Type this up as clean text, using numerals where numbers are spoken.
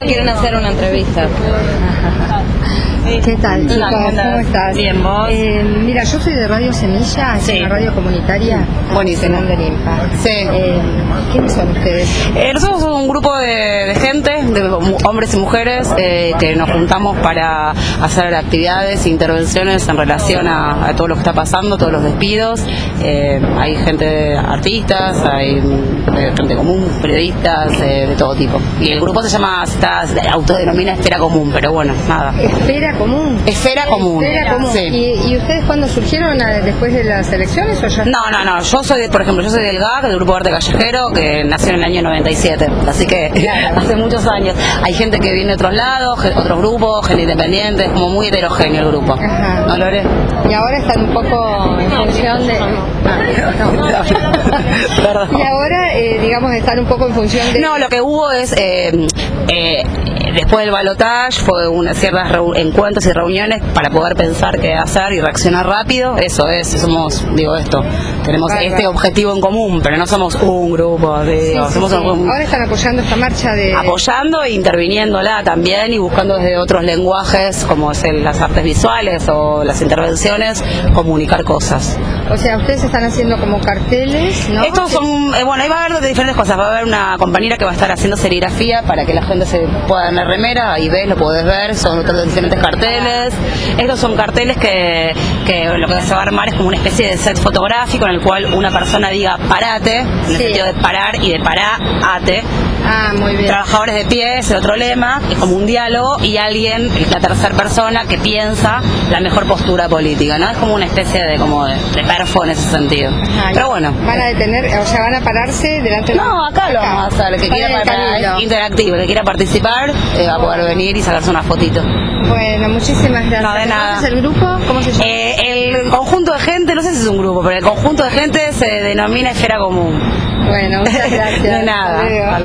Quieren hacer una entrevista. ¿Qué tal, chicos? ¿Cómo estás? Bien, ¿vos? Mira, yo soy de Radio Semilla, es Sí. una radio comunitaria. Buenísimo. En Limpa. Sí. ¿Quiénes son ustedes? Nosotros somos un grupo de gente, de hombres y mujeres, que nos juntamos para hacer actividades e intervenciones en relación a todo lo que está pasando, todos los despidos. Hay gente, artistas, hay gente común, periodistas, de todo tipo. Y el grupo se autodenomina Esfera Común, pero bueno, nada. Esfera Común. Esfera Común. Esfera Común. Sí. ¿Y ustedes cuándo surgieron después de las elecciones o ya? No, yo soy, por ejemplo, del GAC, del Grupo Arte Callejero, que nació en el año 97, así que hace muchos años. Hay gente que viene de otros lados, otros grupos, gente independiente, es como muy heterogéneo el grupo. Ajá. ¿No, Lore? Y ahora están un poco en función de... Perdón. Y ahora, digamos, están un poco en función de... No, lo que hubo es... después del balotaje fue ciertas encuentros y reuniones para poder pensar qué hacer y reaccionar rápido. Eso es, tenemos este objetivo en común, pero no somos un grupo, somos Ahora están apoyando esta marcha de... apoyando e interviniéndola también y buscando desde otros lenguajes como es las artes visuales o las intervenciones, comunicar cosas. O sea, ustedes están haciendo como carteles, ¿no? Estos son, ahí va a haber diferentes cosas. Va a haber una compañera que va a estar haciendo serigrafía para que la gente se pueda dar remera, ahí ves, lo podés ver, son otros diferentes carteles. Estos son carteles que lo que se va a armar es como una especie de set fotográfico en el cual una persona diga parate, en el sentido de parar y de parate. Ah, muy bien. Trabajadores de pie es el otro lema, es como un diálogo y alguien, la tercera persona que piensa la mejor postura política, ¿no? Es como una especie de perfo en ese sentido. Ajá, pero bueno. ¿Van a detener, o sea, van a pararse delante de... No, acá lo vamos a hacer, el que quiera es interactivo, el que quiera participar va a poder venir y sacarse una fotito. Bueno, muchísimas gracias. No, de nada. ¿Cómo es el grupo? ¿Cómo se llama? El conjunto de gente, no sé si es un grupo, pero el conjunto de gente se denomina Esfera Común. Bueno, muchas gracias. De nada.